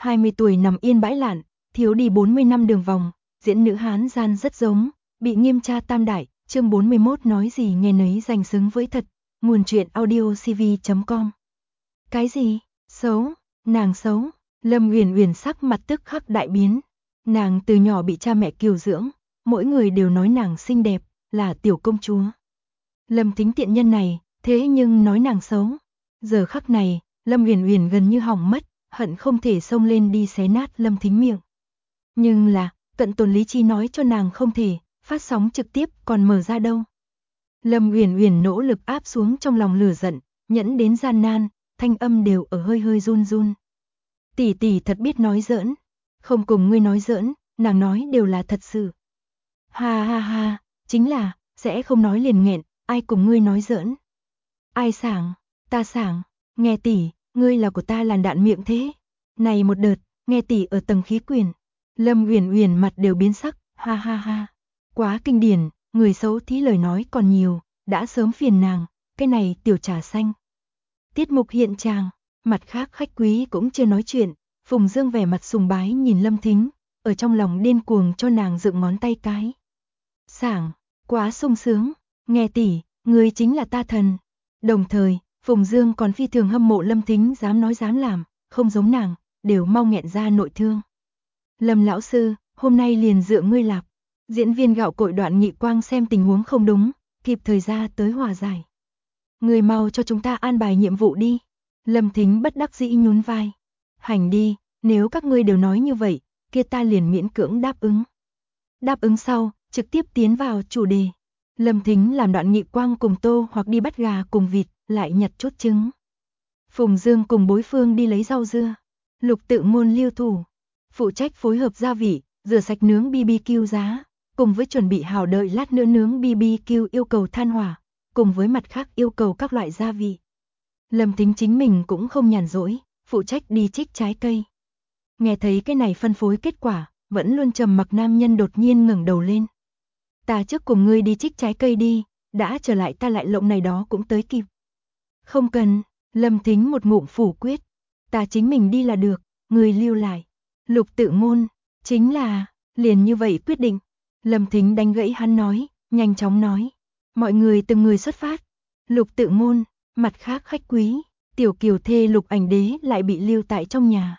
20 tuổi nằm yên bãi lạn, thiếu đi 40 năm đường vòng, diễn nữ Hán gian rất giống, bị nghiêm tra tam đại, chương 41 nói gì nghe nấy danh xứng với thật, nguồn truyện audio cv.com. Cái gì? Xấu? Nàng xấu? Lâm Uyển Uyển sắc mặt tức khắc đại biến. Nàng từ nhỏ bị cha mẹ kiều dưỡng, mỗi người đều nói nàng xinh đẹp, là tiểu công chúa. Lâm Thính tiện nhân này, thế nhưng nói nàng xấu. Giờ khắc này, Lâm Uyển Uyển gần như hỏng mất, hận không thể xông lên đi xé nát Lâm Thính miệng. Nhưng là, cận tồn lý trí nói cho nàng không thể, phát sóng trực tiếp còn mở ra đâu. Lâm Uyển Uyển nỗ lực áp xuống trong lòng lửa giận, nhẫn đến gian nan, thanh âm đều ở hơi hơi run run. Tỷ tỷ thật biết nói giỡn, không cùng ngươi nói giỡn, nàng nói đều là thật sự. Ha ha ha, chính là, sẽ không nói liền nghẹn, ai cùng ngươi nói giỡn. Ai sảng, ta sảng, nghe tỷ, ngươi là của ta làn đạn miệng thế. Này một đợt, nghe tỷ ở tầng khí quyển. Lâm Uyển Uyển mặt đều biến sắc, ha ha ha. Quá kinh điển, người xấu thí lời nói còn nhiều, đã sớm phiền nàng, cái này tiểu trà xanh. Tiết mục hiện tràng, mặt khác khách quý cũng chưa nói chuyện, Phùng Dương vẻ mặt sùng bái nhìn Lâm Thính, ở trong lòng điên cuồng cho nàng dựng ngón tay cái. Sảng, quá sung sướng, nghe tỷ, ngươi chính là ta thần. Đồng thời, Phùng Dương còn phi thường hâm mộ Lâm Thính dám nói dám làm, không giống nàng, đều mau nghẹn ra nội thương. Lâm lão sư, hôm nay liền dựa ngươi lạp. Diễn viên gạo cội Đoạn Nghị Quang xem tình huống không đúng, kịp thời ra tới hòa giải. Người mau cho chúng ta an bài nhiệm vụ đi. Lâm Thính bất đắc dĩ nhún vai. Hành đi, nếu các ngươi đều nói như vậy, kia ta liền miễn cưỡng đáp ứng. Đáp ứng sau, trực tiếp tiến vào chủ đề. Lâm Thính làm Đoạn Nghị Quang cùng tô hoặc đi bắt gà cùng vịt, lại nhặt chút trứng. Phùng Dương cùng Bối Phương đi lấy rau dưa. Lục Tự Ngôn lưu thủ, phụ trách phối hợp gia vị, rửa sạch nướng BBQ giá, cùng với chuẩn bị hảo đợi lát nữa nướng BBQ yêu cầu than hỏa, cùng với mặt khác yêu cầu các loại gia vị. Lâm Thính chính mình cũng không nhàn rỗi, phụ trách đi trích trái cây. Nghe thấy cái này phân phối kết quả, vẫn luôn trầm mặc nam nhân đột nhiên ngẩng đầu lên. Ta trước cùng ngươi đi trích trái cây đi, đã trở lại ta lại lộng này đó cũng tới kịp. Không cần, Lâm Thính một ngụm phủ quyết, ta chính mình đi là được, ngươi lưu lại. Lục Tự Ngôn, chính là, liền như vậy quyết định. Lâm Thính đánh gãy hắn nói, nhanh chóng nói. Mọi người từng người xuất phát. Lục Tự Ngôn, mặt khác khách quý, tiểu kiều thê Lục Ảnh Đế lại bị lưu tại trong nhà.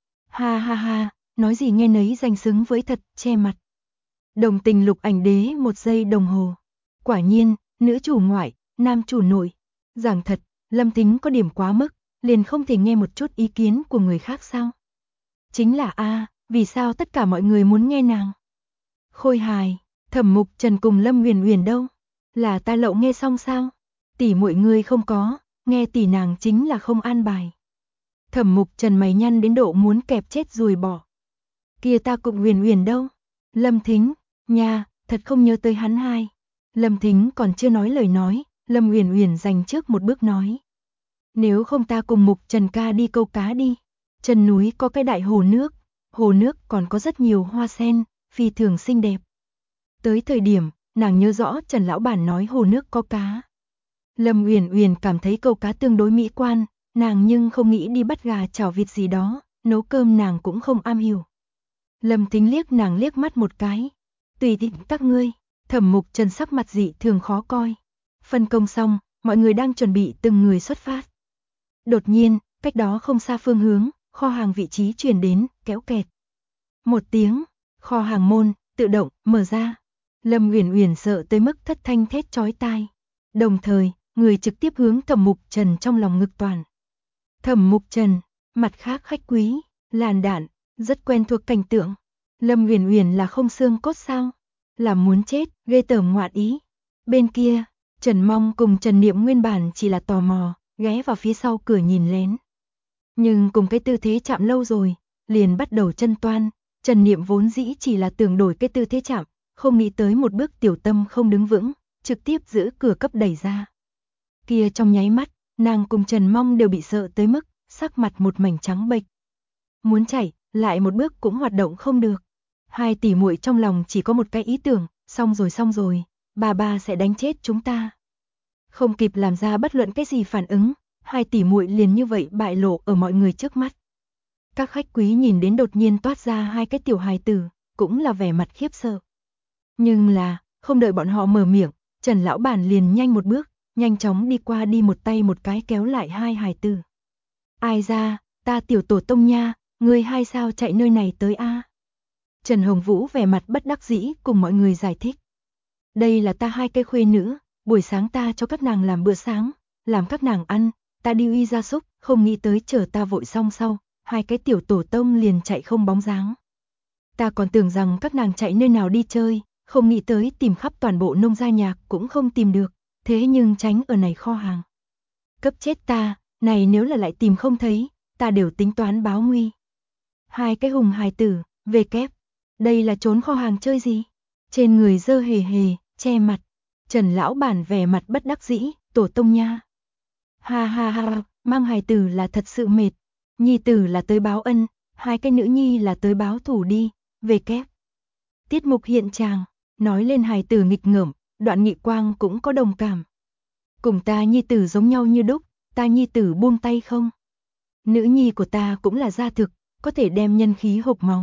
Ha ha ha, nói gì nghe nấy danh xứng với thật, che mặt. Đồng tình Lục Ảnh Đế một giây đồng hồ. Quả nhiên, nữ chủ ngoại, nam chủ nội. Giảng thật, Lâm Thính có điểm quá mức, liền không thể nghe một chút ý kiến của người khác sao? Chính là vì sao tất cả mọi người muốn nghe nàng? Khôi hài, Thẩm Mục Trần cùng Lâm Uyển Uyển đâu? Là ta lậu nghe xong sao? Tỷ muội ngươi không có, nghe tỷ nàng chính là không an bài. Thẩm Mục Trần mày nhăn đến độ muốn kẹp chết ruồi bỏ. Kia ta cùng Uyển Uyển đâu? Lâm Thính, nha, thật không nhớ tới hắn hai. Lâm Thính còn chưa nói lời nói, Lâm Uyển Uyển dành trước một bước nói. Nếu không ta cùng Mục Trần ca đi câu cá đi. Chân núi có cái đại hồ nước còn có rất nhiều hoa sen, phi thường xinh đẹp. Tới thời điểm, nàng nhớ rõ Trần lão bản nói hồ nước có cá. Lâm Uyển Uyển cảm thấy câu cá tương đối mỹ quan, nàng nhưng không nghĩ đi bắt gà chảo vịt gì đó, nấu cơm nàng cũng không am hiểu. Lâm Thính liếc nàng liếc mắt một cái. Tùy tiện các ngươi. Thẩm Mục Trần sắc mặt dị thường khó coi. Phân công xong, mọi người đang chuẩn bị từng người xuất phát. Đột nhiên, cách đó không xa phương hướng, kho hàng vị trí truyền đến, kéo kẹt. Một tiếng, kho hàng môn tự động mở ra. Lâm Uyển Uyển sợ tới mức thất thanh thét chói tai. Đồng thời, người trực tiếp hướng Thẩm Mục Trần trong lòng ngực toàn. Thẩm Mục Trần, mặt khác khách quý, làn đạn, rất quen thuộc cảnh tượng. Lâm Uyển Uyển là không xương cốt sao? Là muốn chết, ghê tởm ngoạn ý. Bên kia, Trần Mong cùng Trần Niệm nguyên bản chỉ là tò mò, ghé vào phía sau cửa nhìn lén. Nhưng cùng cái tư thế chạm lâu rồi, liền bắt đầu chân toan. Trần Niệm vốn dĩ chỉ là tưởng đổi cái tư thế chạm, không nghĩ tới một bước tiểu tâm không đứng vững, trực tiếp giữ cửa cấp đẩy ra. Kia trong nháy mắt, nàng cùng Trần Mong đều bị sợ tới mức, sắc mặt một mảnh trắng bệch. Muốn chạy, lại một bước cũng hoạt động không được. Hai tỷ muội trong lòng chỉ có một cái ý tưởng, xong rồi, bà sẽ đánh chết chúng ta. Không kịp làm ra bất luận cái gì phản ứng, hai tỷ muội liền như vậy bại lộ ở mọi người trước mắt. Các khách quý nhìn đến đột nhiên toát ra hai cái tiểu hài tử, cũng là vẻ mặt khiếp sợ. Nhưng là, không đợi bọn họ mở miệng, Trần lão bản liền nhanh một bước, nhanh chóng đi qua đi một tay một cái kéo lại hai hài tử. Ai ra, ta tiểu tổ tông nha, ngươi hai sao chạy nơi này tới a? Trần Hồng Vũ vẻ mặt bất đắc dĩ cùng mọi người giải thích. Đây là ta hai cái khuê nữ, buổi sáng ta cho các nàng làm bữa sáng, làm các nàng ăn, ta đi uy gia súc, không nghĩ tới chờ ta vội xong sau, hai cái tiểu tổ tông liền chạy không bóng dáng. Ta còn tưởng rằng các nàng chạy nơi nào đi chơi, không nghĩ tới tìm khắp toàn bộ nông gia nhạc cũng không tìm được, thế nhưng tránh ở này kho hàng. Cấp chết ta, này nếu là lại tìm không thấy, ta đều tính toán báo nguy. Hai cái hùng hài tử, về kép, đây là trốn kho hàng chơi gì? Trên người dơ hề hề, che mặt. Trần lão bản vẻ mặt bất đắc dĩ, tổ tông nha. Ha ha ha, mang hài tử là thật sự mệt. Nhi tử là tới báo ân, hai cái nữ nhi là tới báo thủ đi, về kép. Tiết mục hiện tràng, nói lên hài tử nghịch ngợm, Đoạn Nghị Quang cũng có đồng cảm. Cùng ta nhi tử giống nhau như đúc, ta nhi tử buông tay không? Nữ nhi của ta cũng là gia thực, có thể đem nhân khí hộc máu.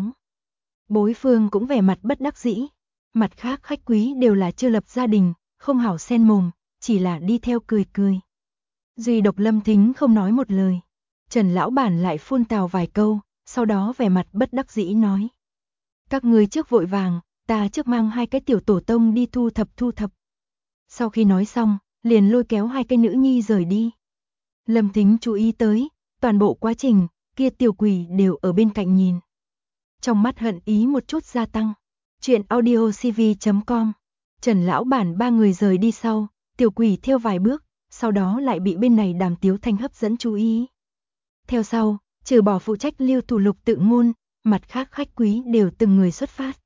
Bối Phương cũng vẻ mặt bất đắc dĩ. Mặt khác khách quý đều là chưa lập gia đình, không hảo xen mồm, chỉ là đi theo cười cười. Duy độc Lâm Thính không nói một lời. Trần lão bản lại phun tào vài câu, sau đó vẻ mặt bất đắc dĩ nói. Các người trước vội vàng, ta trước mang hai cái tiểu tổ tông đi thu thập. Sau khi nói xong, liền lôi kéo hai cái nữ nhi rời đi. Lâm Thính chú ý tới, toàn bộ quá trình, kia tiểu quỷ đều ở bên cạnh nhìn. Trong mắt hận ý một chút gia tăng. Chuyện audiocv.com. Trần lão bản ba người rời đi sau, tiểu quỷ theo vài bước, sau đó lại bị bên này Đàm Tiếu Thanh hấp dẫn chú ý. Theo sau, trừ bỏ phụ trách lưu thủ lục tự ngôn, mặt khác khách quý đều từng người xuất phát.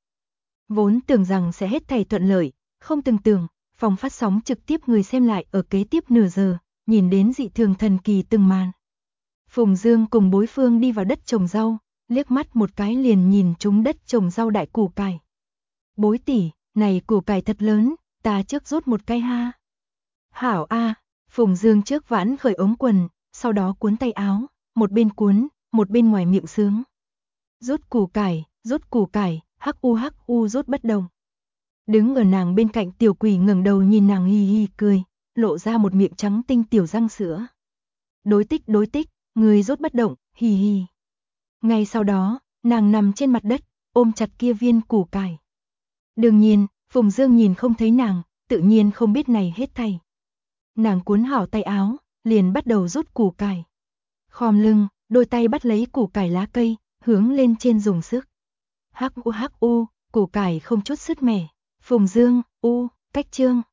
Vốn tưởng rằng sẽ hết thảy thuận lợi, không từng tưởng, phòng phát sóng trực tiếp người xem lại ở kế tiếp nửa giờ, nhìn đến dị thường thần kỳ từng màn. Phùng Dương cùng Bối Phương đi vào đất trồng rau, liếc mắt một cái liền nhìn trúng đất trồng rau đại củ cải. Bối tỷ, này củ cải thật lớn, ta trước rút một cái ha. Hảo a, Phùng Dương trước vãn khởi ống quần, sau đó cuốn tay áo, một bên cuốn, một bên ngoài miệng sướng. Rút củ cải, hắc u rút bất đồng. Đứng ở nàng bên cạnh tiểu quỷ ngẩng đầu nhìn nàng hi hi cười, lộ ra một miệng trắng tinh tiểu răng sữa. Đối tích, người rút bất động, hi hi. Ngay sau đó, nàng nằm trên mặt đất, ôm chặt kia viên củ cải. Đương nhiên, Phùng Dương nhìn không thấy nàng, tự nhiên không biết này hết thảy. Nàng cuốn hảo tay áo, liền bắt đầu rút củ cải. Khom lưng, đôi tay bắt lấy củ cải lá cây, hướng lên trên dùng sức. Hắc u, củ cải không chút sứt mẻ. Phùng Dương, cách chương.